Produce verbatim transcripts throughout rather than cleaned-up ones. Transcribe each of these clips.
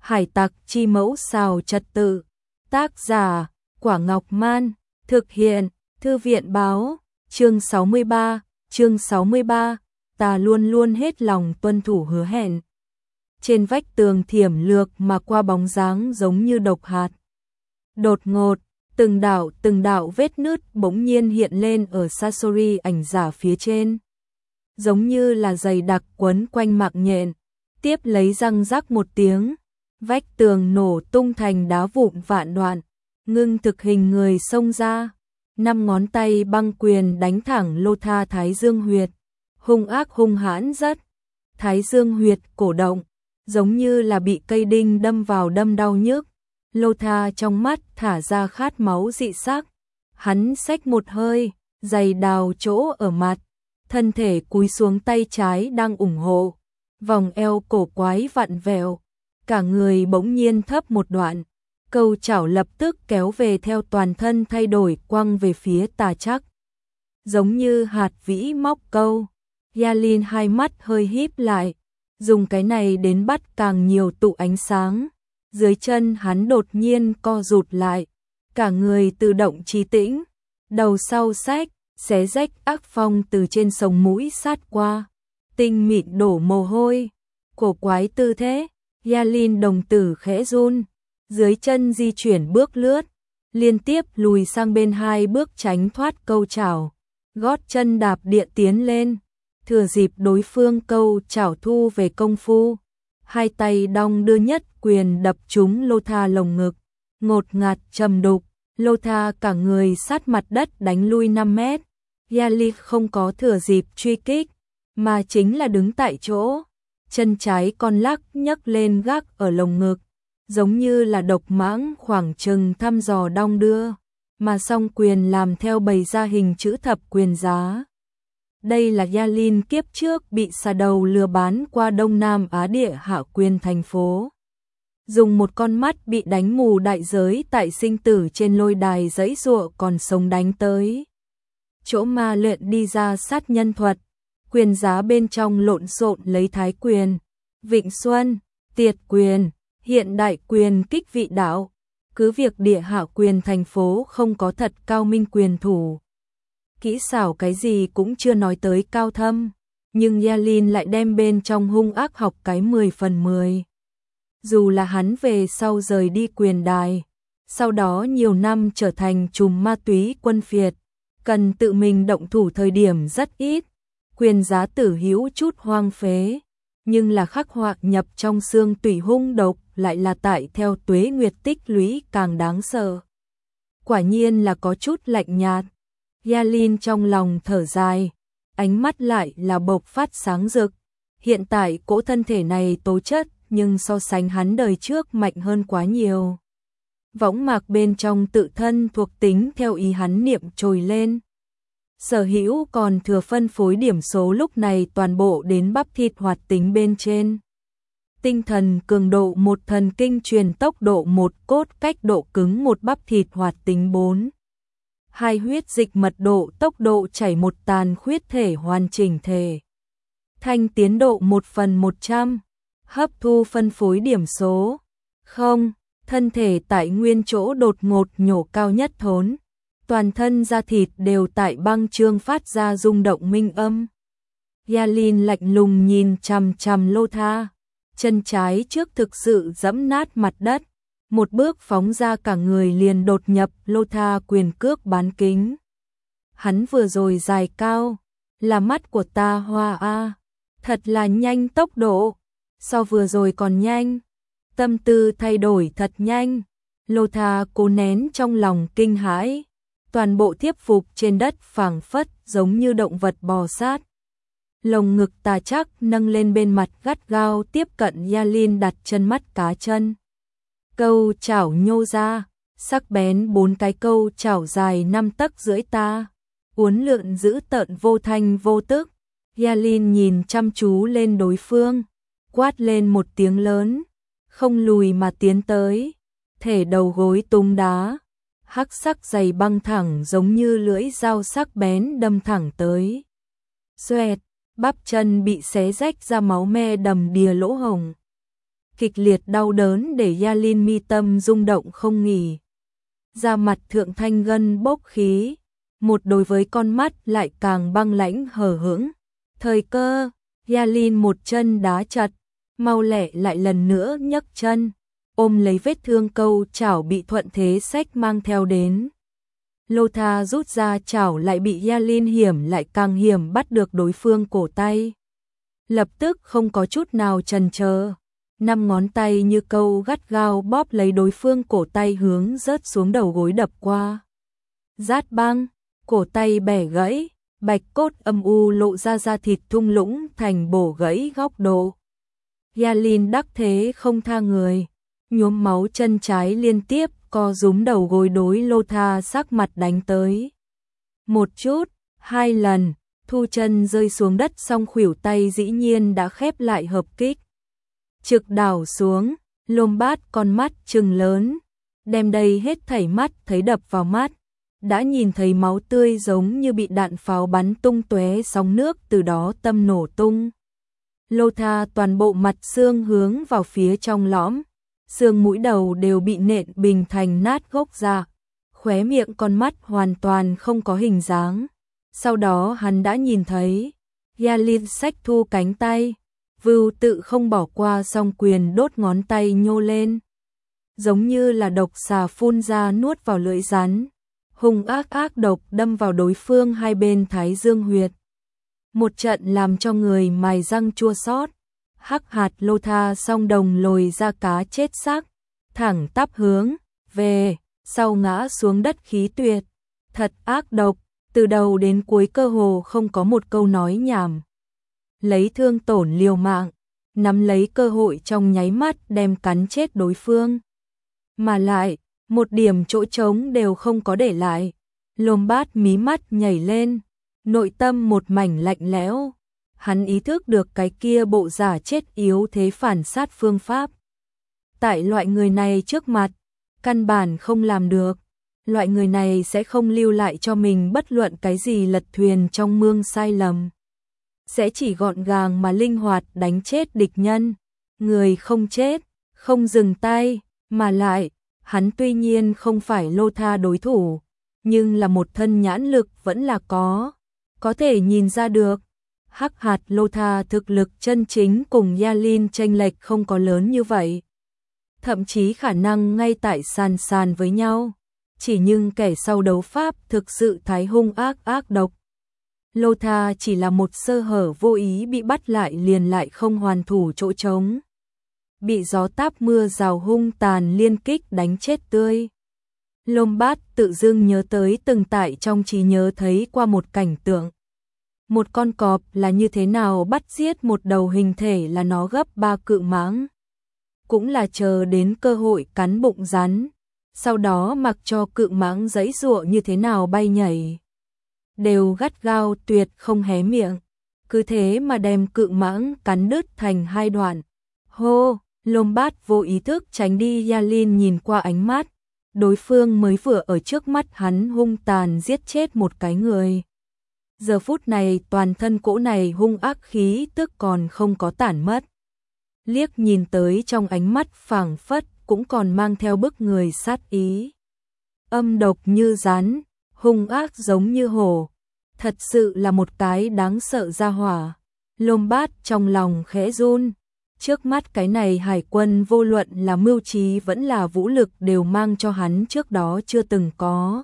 Hải tặc chi mẫu xào trật tự. Tác giả, Quả Ngọc Man. Thực hiện, Thư viện báo. Chương sáu mươi ba, chương sáu mươi ba, ta luôn luôn hết lòng tuân thủ hứa hẹn. Trên vách tường thiểm lược mà qua bóng dáng giống như độc hạt. Đột ngột, từng đạo từng đạo vết nứt bỗng nhiên hiện lên ở Sasori ảnh giả phía trên. Giống như là dày đặc quấn quanh mạng nhện. Tiếp lấy răng rắc một tiếng, vách tường nổ tung thành đá vụn vạn đoạn, ngưng thực hình người xông ra. Năm ngón tay băng quyền đánh thẳng Lô Tha Thái Dương huyệt, hung ác hung hãn rất. Thái Dương huyệt cổ động, giống như là bị cây đinh đâm vào đâm đau nhức. Lô Tha trong mắt thả ra khát máu dị sắc. Hắn xách một hơi, giày đào chỗ ở mặt, thân thể cúi xuống tay trái đang ủng hộ. Vòng eo cổ quái vặn vẹo, cả người bỗng nhiên thấp một đoạn. Câu chảo lập tức kéo về theo toàn thân thay đổi quăng về phía Tà Trắc. Giống như hạt vĩ móc câu. Yalin hai mắt hơi híp lại, dùng cái này đến bắt càng nhiều tụ ánh sáng. Dưới chân hắn đột nhiên co rụt lại, cả người tự động trì tĩnh, đầu sau xách, xé rách ác phong từ trên sống mũi sát qua. Tinh mịn đổ mồ hôi, cổ quái tư thế, Yalin đồng tử khẽ run, dưới chân di chuyển bước lướt, liên tiếp lùi sang bên hai bước tránh thoát câu chảo, gót chân đạp địa tiến lên, thừa dịp đối phương câu chảo thu về công phu, hai tay đong đưa nhất quyền đập trúng Lô Tha lồng ngực, ngột ngạt trầm đục, Lô Tha cả người sát mặt đất đánh lui năm mét, Yalin không có thừa dịp truy kích, mà chính là đứng tại chỗ, chân trái con lắc nhấc lên gác ở lồng ngực, giống như là độc mãng khoảng chừng thăm dò đong đưa, mà song quyền làm theo bày ra hình chữ thập quyền giá. Đây là Yalin kiếp trước bị xà đầu lừa bán qua Đông Nam Á địa hạ quyền thành phố. Dùng một con mắt bị đánh mù đại giới tại sinh tử trên lôi đài giãy giụa còn sống đánh tới. Chỗ ma luyện đi ra sát nhân thuật. Quyền giá bên trong lộn xộn lấy thái quyền, vịnh xuân, tiệt quyền, hiện đại quyền kích vị đạo. Cứ việc địa hạ quyền thành phố không có thật cao minh quyền thủ. Kỹ xảo cái gì cũng chưa nói tới cao thâm, nhưng Yalin lại đem bên trong hung ác học cái mười phần mười. Dù là hắn về sau rời đi quyền đài, sau đó nhiều năm trở thành trùm ma túy quân phiệt, cần tự mình động thủ thời điểm rất ít. Quyền giá tử hữu chút hoang phế, nhưng là khắc họa nhập trong xương tủy hung độc lại là tại theo tuế nguyệt tích lũy càng đáng sợ. Quả nhiên là có chút lạnh nhạt. Yalin trong lòng thở dài, ánh mắt lại là bộc phát sáng rực. Hiện tại cỗ thân thể này tố chất nhưng so sánh hắn đời trước mạnh hơn quá nhiều. Võng mạc bên trong tự thân thuộc tính theo ý hắn niệm trồi lên. Sở hữu còn thừa phân phối điểm số lúc này toàn bộ đến bắp thịt hoạt tính bên trên. Tinh thần cường độ một, thần kinh truyền tốc độ một, cốt cách độ cứng một, bắp thịt hoạt tính bốn. Hai, huyết dịch mật độ tốc độ chảy một, tàn khuyết thể hoàn chỉnh thể. Thanh tiến độ một phần một trăm. Hấp thu phân phối điểm số không. Thân thể tại nguyên chỗ đột ngột nhổ cao nhất thốn. Toàn thân da thịt đều tại băng trương phát ra rung động minh âm. Yalin lạnh lùng nhìn chằm chằm Lô Tha, chân trái trước thực sự giẫm nát mặt đất, một bước phóng ra cả người liền đột nhập Lô Tha quyền cước bán kính. Hắn vừa rồi dài cao, là mắt của ta hoa a, thật là nhanh tốc độ, so vừa rồi còn nhanh, tâm tư thay đổi thật nhanh. Lô Tha cố nén trong lòng kinh hãi. Toàn bộ thiếp phục trên đất phảng phất giống như động vật bò sát. Lồng ngực Tà Trắc nâng lên bên mặt gắt gao tiếp cận Yalin đặt chân mắt cá chân. Câu chảo nhô ra, sắc bén bốn cái câu chảo dài năm tấc rưỡi ta. Uốn lượn giữ tợn vô thanh vô tức. Yalin nhìn chăm chú lên đối phương, quát lên một tiếng lớn, không lùi mà tiến tới, thể đầu gối tung đá. Hắc sắc dày băng thẳng giống như lưỡi dao sắc bén đâm thẳng tới. Xoẹt, bắp chân bị xé rách ra máu me đầm đìa lỗ hồng. kịch liệt đau đớn để Yalin mi tâm rung động không nghỉ. Da mặt Thượng Thanh gân bốc khí, một đối với con mắt lại càng băng lãnh hờ hững. Thời cơ, Yalin một chân đá chặt, mau lẹ lại lần nữa nhấc chân, ôm lấy vết thương câu chảo bị thuận thế xách mang theo đến. Lotha rút ra chảo lại bị Yalin hiểm lại càng hiểm bắt được đối phương cổ tay. Lập tức không có chút nào chần chờ, năm ngón tay như câu gắt gao bóp lấy đối phương cổ tay hướng rớt xuống đầu gối đập qua. Rát băng, cổ tay bẻ gãy, bạch cốt âm u lộ ra da thịt thung lũng thành bổ gãy góc độ. Yalin đắc thế không tha người, nhuốm máu chân trái liên tiếp co rúm đầu gối đối Lotha sắc mặt đánh tới. Một chút, hai lần, thu chân rơi xuống đất song khuỷu tay dĩ nhiên đã khép lại hợp kích. Trực đảo xuống, Lombard con mắt trừng lớn, đem đây hết thảy mắt thấy đập vào mắt, đã nhìn thấy máu tươi giống như bị đạn pháo bắn tung tóe sóng nước từ đó tâm nổ tung. Lotha toàn bộ mặt xương hướng vào phía trong lõm, xương mũi đầu đều bị nện bình thành nát gốc ra, khóe miệng con mắt hoàn toàn không có hình dáng. Sau đó hắn đã nhìn thấy, Yalin xách thu cánh tay, vưu tự không bỏ qua song quyền đốt ngón tay nhô lên. Giống như là độc xà phun ra nuốt vào lưỡi rắn, hung ác ác độc đâm vào đối phương hai bên thái dương huyệt. Một trận làm cho người mài răng chua xót. Hắc hạt Lotha song đồng lồi ra cá chết xác, thẳng tắp hướng về, sau ngã xuống đất khí tuyệt. Thật ác độc, từ đầu đến cuối cơ hồ không có một câu nói nhảm. Lấy thương tổn liều mạng, nắm lấy cơ hội trong nháy mắt đem cắn chết đối phương. Mà lại, một điểm chỗ trống đều không có để lại. Lombard mí mắt nhảy lên, nội tâm một mảnh lạnh lẽo. Hắn ý thức được cái kia bộ giả chết yếu thế phản sát phương pháp. Tại loại người này trước mặt, căn bản không làm được. Loại người này sẽ không lưu lại cho mình bất luận cái gì lật thuyền trong mương sai lầm. Sẽ chỉ gọn gàng mà linh hoạt đánh chết địch nhân. Người không chết, không dừng tay, mà lại, hắn tuy nhiên không phải Lotha đối thủ, nhưng là một thân nhãn lực vẫn là có. Có thể nhìn ra được. Hắc hạt Lotha thực lực chân chính cùng Yalin chênh lệch không có lớn như vậy. Thậm chí khả năng ngay tại sàn sàn với nhau. Chỉ nhưng kẻ sau đấu pháp thực sự thái hung ác ác độc. Lotha chỉ là một sơ hở vô ý bị bắt lại liền lại không hoàn thủ chỗ trống. Bị gió táp mưa rào hung tàn liên kích đánh chết tươi. Lombard tự dưng nhớ tới từng tại trong trí nhớ thấy qua một cảnh tượng. Một con cọp là như thế nào bắt giết một đầu hình thể là nó gấp ba cự mãng. Cũng là chờ đến cơ hội cắn bụng rắn, sau đó mặc cho cự mãng giãy giụa như thế nào bay nhảy. Đều gắt gao tuyệt không hé miệng, cứ thế mà đem cự mãng cắn đứt thành hai đoạn. Hô, Lombard vô ý thức tránh đi. Yalin nhìn qua ánh mắt, đối phương mới vừa ở trước mắt hắn hung tàn giết chết một cái người. Giờ phút này toàn thân cỗ này hung ác khí tức còn không có tản mất. Liếc nhìn tới trong ánh mắt phảng phất cũng còn mang theo bức người sát ý. Âm độc như rắn, hung ác giống như hổ. Thật sự là một cái đáng sợ gia hỏa. Lombard trong lòng khẽ run. Trước mắt cái này hải quân vô luận là mưu trí vẫn là vũ lực đều mang cho hắn trước đó chưa từng có.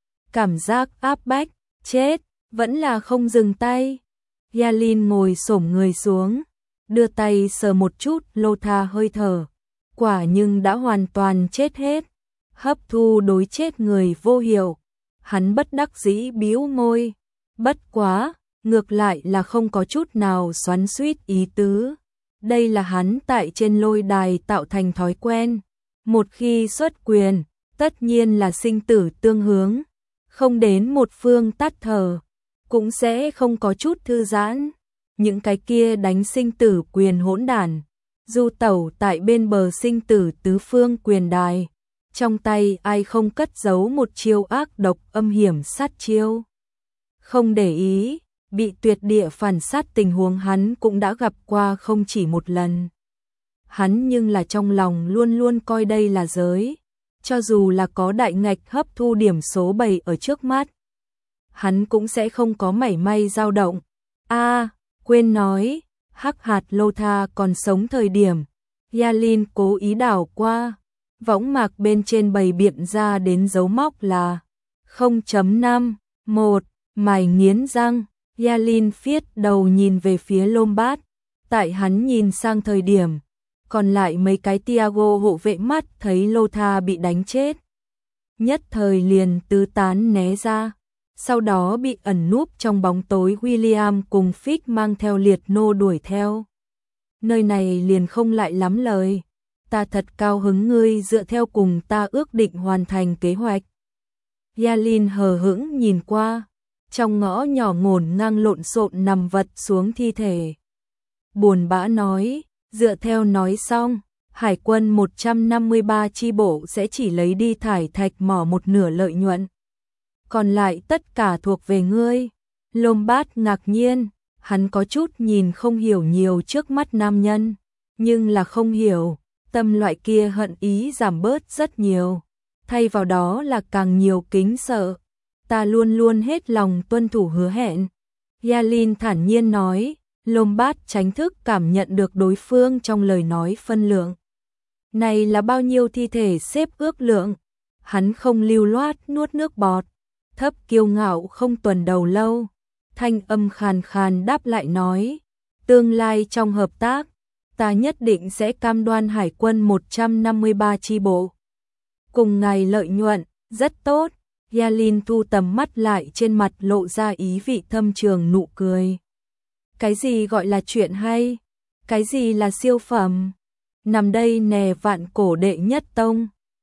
Cảm giác áp bách, chết, vẫn là không dừng tay. Yalin ngồi xổm người xuống, đưa tay sờ một chút Lotha hơi thở. Quả nhưng đã hoàn toàn chết hết. Hấp thu đối chết người vô hiệu. Hắn bất đắc dĩ bĩu môi. Bất quá, ngược lại là không có chút nào xoắn xuýt ý tứ. Đây là hắn tại trên lôi đài tạo thành thói quen. Một khi xuất quyền, tất nhiên là sinh tử tương hướng. Không đến một phương tắt thở, cũng sẽ không có chút thư giãn. Những cái kia đánh sinh tử quyền hỗn đản, du tẩu tại bên bờ sinh tử tứ phương quyền đài. Trong tay ai không cất giấu một chiêu ác độc âm hiểm sát chiêu. Không để ý, bị tuyệt địa phản sát tình huống hắn cũng đã gặp qua không chỉ một lần. hắn nhưng là trong lòng luôn luôn coi đây là giới, cho dù là có đại ngạch hấp thu điểm số bày ở trước mắt, hắn cũng sẽ không có mảy may dao động. A, à, quên nói, Hắc Hạt Lô Tha còn sống thời điểm, Yalin cố ý đảo qua, võng mạc bên trên bày biện ra đến dấu mốc là không chấm năm, một, mày nghiến răng, Yalin phiết đầu nhìn về phía Lombards, tại hắn nhìn sang thời điểm, còn lại mấy cái Tiago hộ vệ mắt thấy Lô Tha bị đánh chết. Nhất thời liền tứ tán né ra, sau đó bị ẩn núp trong bóng tối William cùng Fix mang theo liệt nô đuổi theo. Nơi này liền không lại lắm lời, ta thật cao hứng ngươi dựa theo cùng ta ước định hoàn thành kế hoạch. Yalin hờ hững nhìn qua, trong ngõ nhỏ ngổn ngang lộn xộn nằm vật xuống thi thể. Buồn bã nói, dựa theo nói xong, hải quân một trăm năm mươi ba chi bộ sẽ chỉ lấy đi thải thạch mỏ một nửa lợi nhuận. Còn lại tất cả thuộc về ngươi. Lombards ngạc nhiên, hắn có chút nhìn không hiểu nhiều trước mắt nam nhân, nhưng là không hiểu, tâm loại kia hận ý giảm bớt rất nhiều, thay vào đó là càng nhiều kính sợ. Ta luôn luôn hết lòng tuân thủ hứa hẹn. Yalin thản nhiên nói, Lombards tránh thức cảm nhận được đối phương trong lời nói phân lượng. Này là bao nhiêu thi thể xếp ước lượng, hắn không lưu loát nuốt nước bọt, thấp kiêu ngạo không tuần đầu lâu, thanh âm khàn khàn đáp lại nói, tương lai trong hợp tác, ta nhất định sẽ cam đoan hải quân một trăm năm mươi ba chi bộ. Cùng ngày lợi nhuận, rất tốt. Yalin thu tầm mắt lại, trên mặt lộ ra ý vị thâm trường nụ cười. Cái gì gọi là chuyện hay? Cái gì là siêu phẩm? Nằm đây nè vạn cổ đệ nhất tông.